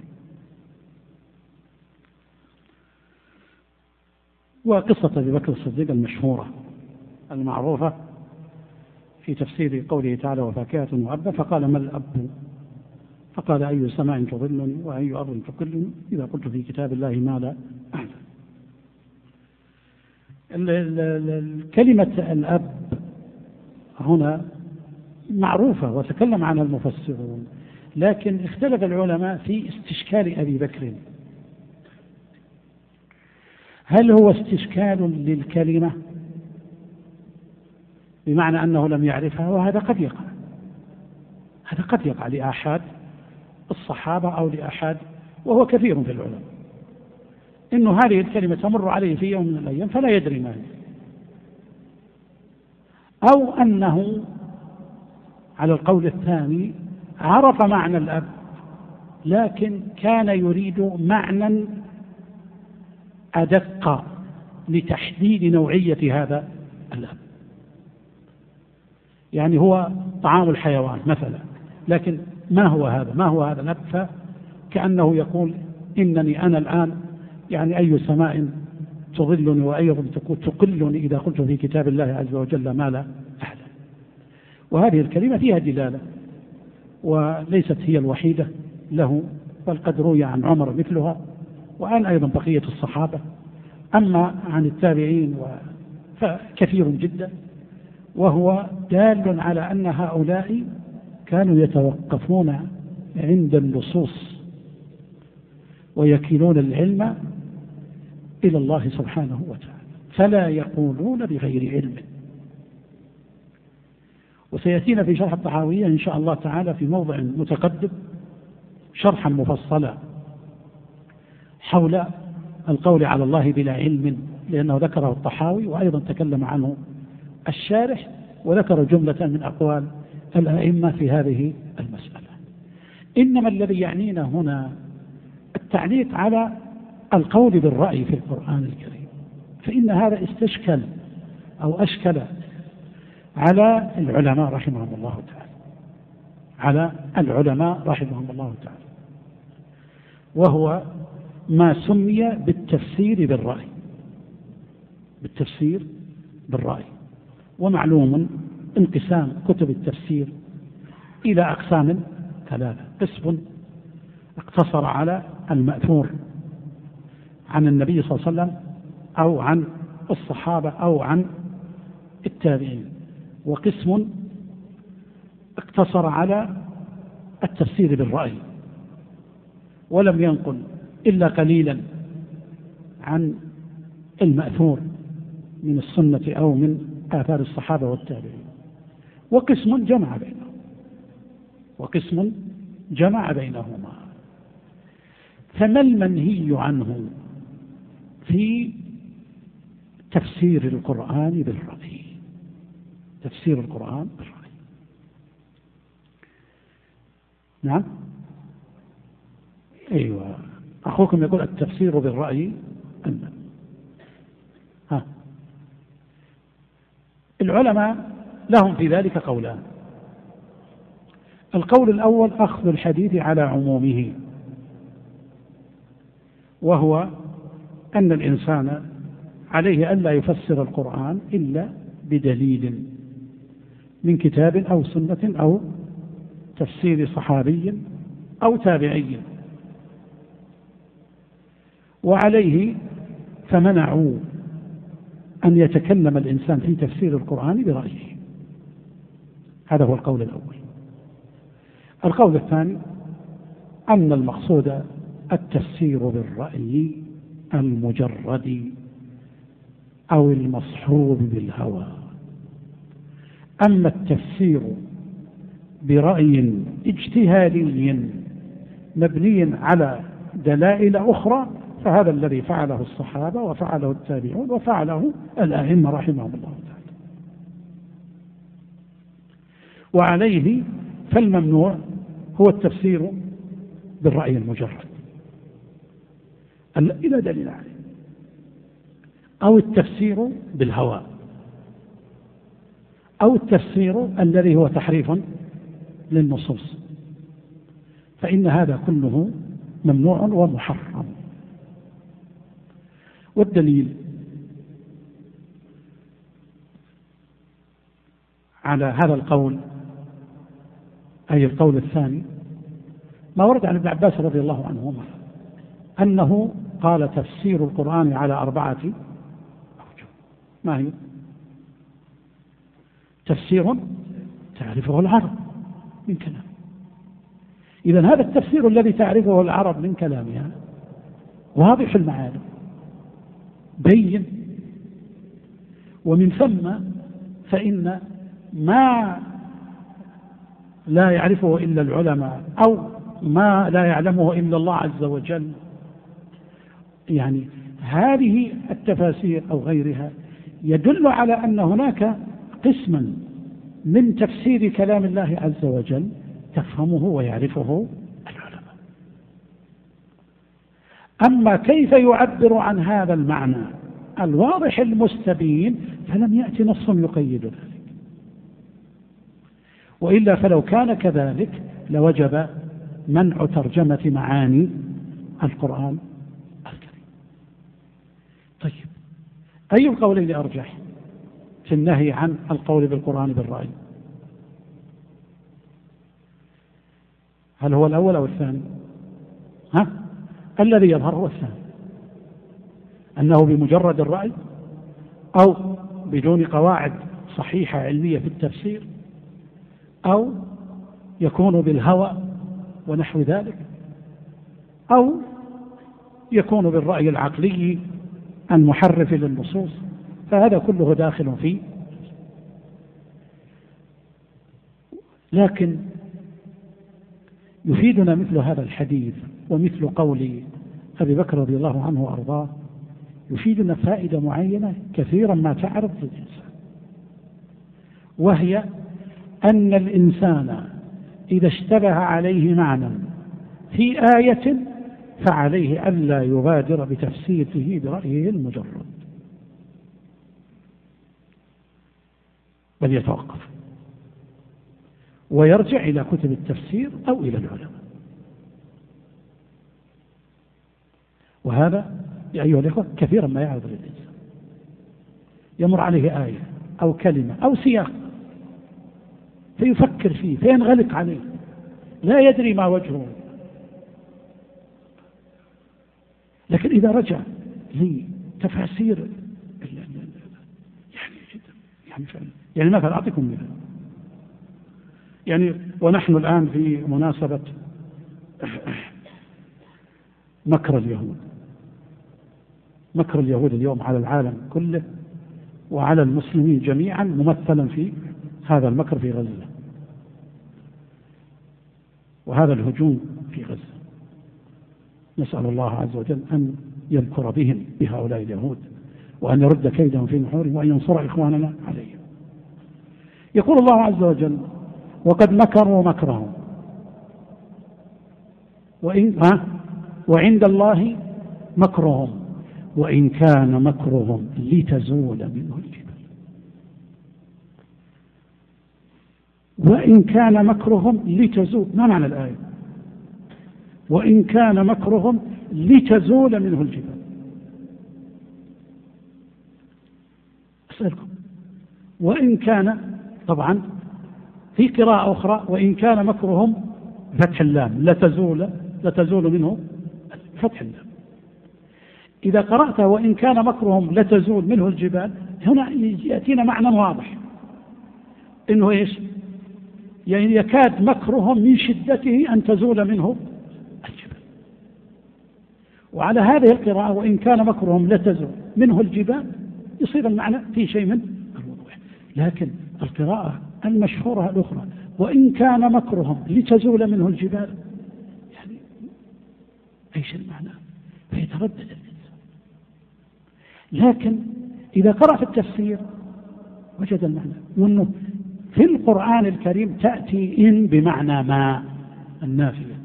وقصة أبي بكر الصديق المشهورة المعروفة في تفسير قوله تعالى: وفاكهة وأبا، فقال: ما الأب؟ فقال: أي سماء تظلني وأي أرض تقلني إذا قلت في كتاب الله ما لا أعلم. كلمة الأب هنا معروفة وتكلم عنها المفسرون، لكن اختلف العلماء في استشكال أبي بكر. هل هو استشكال للكلمة بمعنى أنه لم يعرفها؟ وهذا قد يقع، هذا قد يقع لأحد الصحابة أو لأحد، وهو كثير في العلماء، إنه هذه الكلمة تمر عليه في يوم من الأيام فلا يدري ما هي، أو أنه على القول الثاني عرف معنى الأب لكن كان يريد معنى أدق لتحديد نوعية هذا الأب. يعني هو طعام الحيوان مثلا، لكن ما هو هذا الأب؟ فكأنه يقول: إنني أنا الآن أي سماء تظلني وأي أرض تقلني إذا قلت في كتاب الله عز وجل ما لا أعلم. وهذه الكلمة فيها دلالة، وليست هي الوحيدة له، بل قد روي عن عمر مثلها، وعن أيضا بقية الصحابة. أما عن التابعين فكثير جدا، وهو دال على أن هؤلاء كانوا يتوقفون عند النصوص ويكلون العلم إلى الله سبحانه وتعالى، فلا يقولون بغير علم. وسيأتينا في شرح الطحاوية إن شاء الله تعالى في موضع متقدم شرحا مفصلا حول القول على الله بلا علم، لأنه ذكره الطحاوي وأيضا تكلم عنه الشارح، وذكر جملة من أقوال الأئمة في هذه المسألة. إنما الذي يعنينا هنا التعليق على القول بالرأي في القرآن الكريم، فإن هذا استشكل أو أشكل على العلماء رحمهم الله تعالى، على العلماء رحمهم الله تعالى، وهو ما سمي بالتفسير بالرأي، بالتفسير بالرأي. ومعلوم انقسام كتب التفسير إلى أقسام ثلاثة: قسم اقتصر على المأثور عن النبي صلى الله عليه وسلم أو عن الصحابة أو عن التابعين، وقسم اقتصر على التفسير بالرأي ولم ينقل إلا قليلا عن المأثور من السنة أو من آثار الصحابة والتابعين، وقسم جمع بينهم، وقسم جمع بينهما. فما المنهي عنه في تفسير القرآن بالرأي؟ تفسير القرآن بالرأي، نعم، أيوة، أخوكم يقول التفسير بالرأي أن العلماء لهم في ذلك قولان. القول الأول أخذ الحديث على عمومه، وهو أن الإنسان عليه ألا يفسر القرآن إلا بدليل من كتاب أو سنة أو تفسير صحابي أو تابعي، وعليه فمنعوا أن يتكلم الإنسان في تفسير القرآن برأيه. هذا هو القول الأول. القول الثاني أن المقصود التفسير بالرأي المجرد أو المصحوب بالهوى. أما التفسير برأي اجتهادي مبني على دلائل أخرى فهذا الذي فعله الصحابة وفعله التابعون وفعله الأئمة رحمهم الله تعالى، وعليه فالممنوع هو التفسير بالرأي المجرد إلى دليل عليه، أو التفسير بالهوى، أو التفسير الذي هو تحريف للنصوص، فإن هذا كله ممنوع ومحرم. والدليل على هذا القول أي القول الثاني ما ورد عن ابن عباس رضي الله عنهما أنه قال تفسير القرآن على 4 أوجه. ما هي؟ تفسير تعرفه العرب من كلام، إذن هذا التفسير الذي تعرفه العرب من كلامها واضح المعاني بين، ومن ثم فإن ما لا يعرفه إلا العلماء أو ما لا يعلمه إلا الله عز وجل، يعني هذه التفاسير أو غيرها يدل على أن هناك قسما من تفسير كلام الله عز وجل تفهمه ويعرفه العلماء. أما كيف يعبر عن هذا المعنى الواضح المستبين فلم يأتي نص يقيد ذلك، وإلا فلو كان كذلك لوجب منع ترجمة معاني القرآن الكريم. طيب، أي القولين أرجح في النهي عن القول بالقرآن بالرأي؟ هل هو الأول أو الثاني؟ الذي يظهر هو الثاني، أنه بمجرد الرأي أو بدون قواعد صحيحة علمية في التفسير، أو يكون بالهوى ونحو ذلك، أو يكون بالرأي العقلي المحرف للنصوص، فهذا كله داخل فيه. لكن يفيدنا مثل هذا الحديث ومثل قول أبي بكر رضي الله عنه وأرضاه، يفيدنا فائدة معينة كثيرا ما تعرض للإنسان، وهي أن الإنسان إذا اشتبه عليه معنى في آية فعليه ألا يبادر بتفسيره برأيه المجرد، بل يتوقف ويرجع إلى كتب التفسير أو إلى العلماء. وهذا يا أيها الإخوة كثيرا ما يعرض للإنسان، يمر عليه آية أو كلمة أو سياق فيفكر فيه فينغلق عليه، لا يدري ما وجهه. لكن إذا رجع لتفاسير يعني مثلا أعطيكم مثال، يعني ونحن الآن في مناسبة مكر اليهود اليوم على العالم كله وعلى المسلمين جميعا، ممثلا في هذا المكر في غزة وهذا الهجوم في غزة. نسأل الله عز وجل أن يذكر بهم بهؤلاء اليهود، وأن يرد كيدهم في نحورهم، وأن ينصر إخواننا عليهم. يقول الله عز وجل: وقد مكروا مكرهم وعند الله مكرهم وإن كان مكرهم لتزول منه الجبال. وإن كان مكرهم لتزول، ما معنى الآية؟ وإن كان مكرهم لتزول منه الجبال. أسألكم، وإن كان، طبعا في قراءة أخرى وإن كان مكرهم فتح اللام لتزول منه فتح اللام. إذا قرأت وإن كان مكرهم لتزول منه الجبال، هنا يأتينا معنى واضح إنه إيش؟ يعني يكاد مكرهم من شدته أن تزول منه الجبال. وعلى هذه القراءة وإن كان مكرهم لتزول منه الجبال يصير المعنى في شيء من الوضوح. لكن القراءة المشهورة الأخرى وإن كان مكرهم لتزول منه الجبال، يعني أيش المعنى؟ فيتردد الإنسان. لكن إذا قرأ في التفسير وجد المعنى، وأنه في القرآن الكريم تأتي إن بمعنى ما النافية.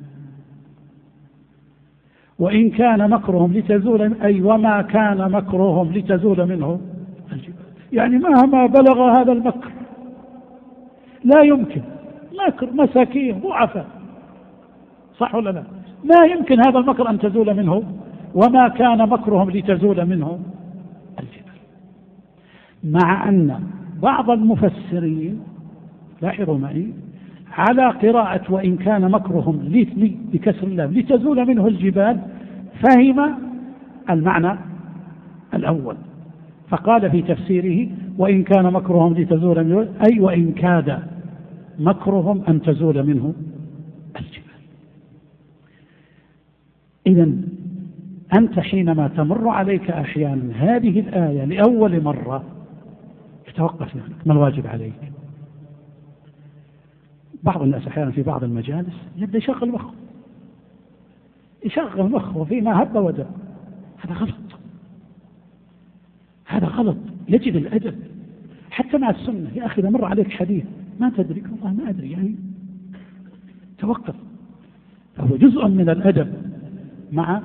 وإن كان مكرهم لتزول، أي وما كان مكرهم لتزول منه الجبال، يعني مهما بلغ هذا المكر لا يمكن، مكر مساكين ضعفاء، صح ولا لا؟ ما يمكن هذا المكر أن تزول منه، وما كان مكرهم لتزول منه الجبال. مع أن بعض المفسرين، لاحظوا معي، على قراءة وإن كان مكرهم بكسر اللام لتزول منه الجبال، فهم المعنى الأول فقال في تفسيره وإن كان مكرهم لتزول منه، أي وإن كاد مكرهم أن تزول منه الجبال. إذن أنت حينما تمر عليك أحيانا هذه الآية لأول مرة يتوقف يعني ما الواجب عليك؟ بعض الناس أحيانا في بعض المجالس يبدأ يشغل مخه فيما هب ودب. هذا غلط. يجب الأدب حتى مع السنة. يا أخي إذا مر عليك حديث ما تدري، والله ما أدري، يعني توقف. فهو جزء من الأدب مع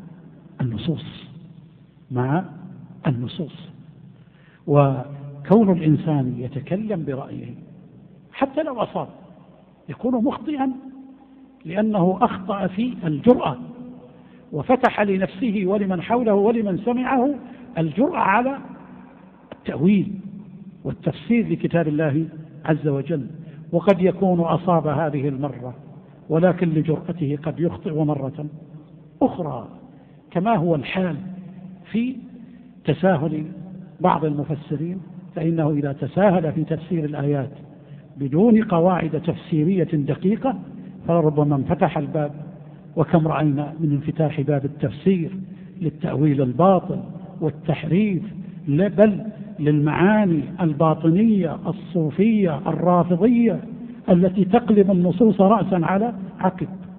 النصوص. وكون الإنسان يتكلم برأيه حتى لو أصاب يكون مخطئا، لأنه أخطأ في الجرأة وفتح لنفسه ولمن حوله ولمن سمعه الجرأة على التأويل والتفسير لكتاب الله عز وجل. وقد يكون أصاب هذه المرة، ولكن لجرأته قد يخطئ مرة أخرى، كما هو الحال في تساهل بعض المفسرين، فإنه إذا تساهل في تفسير الآيات بدون قواعد تفسيرية دقيقة فربما انفتح الباب. وكم رأينا من انفتاح باب التفسير للتأويل الباطل والتحريف، بل للمعاني الباطنية الصوفية الرافضية التي تقلب النصوص رأسا على عقب.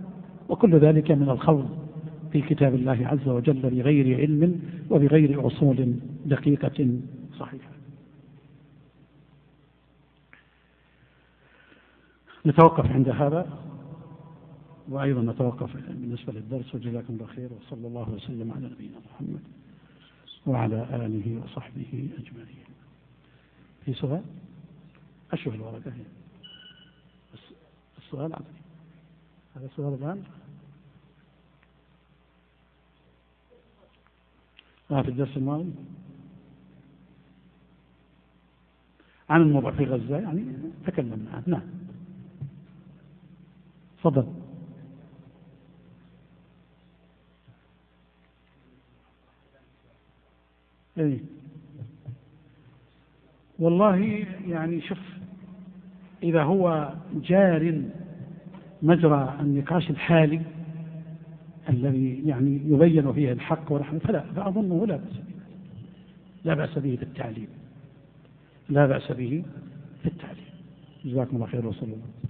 وكل ذلك من الخوض في كتاب الله عز وجل بغير علم وبغير أصول دقيقة صحيحة. نتوقف عند هذا، وأيضا نتوقف بالنسبة للدرس، وجزاكم الله خير، وصلى الله وسلم على نبينا محمد وعلى آله وصحبه أجمعين. في سؤال؟ أشوف الورقة هي. السؤال عطني. هذا السؤال الآن؟ في الدرس الماضي عن الموضوع في غزة، يعني تكلمنا عنه. نعم، تفضل. إيه والله يعني شوف، إذا هو جار مجرى النقاش الحالي الذي يعني يبين فيه الحق ونحن فأظنه لا بأس به في التعليم، لا بأس به في التعليم. جزاكم الله خير وصلى الله.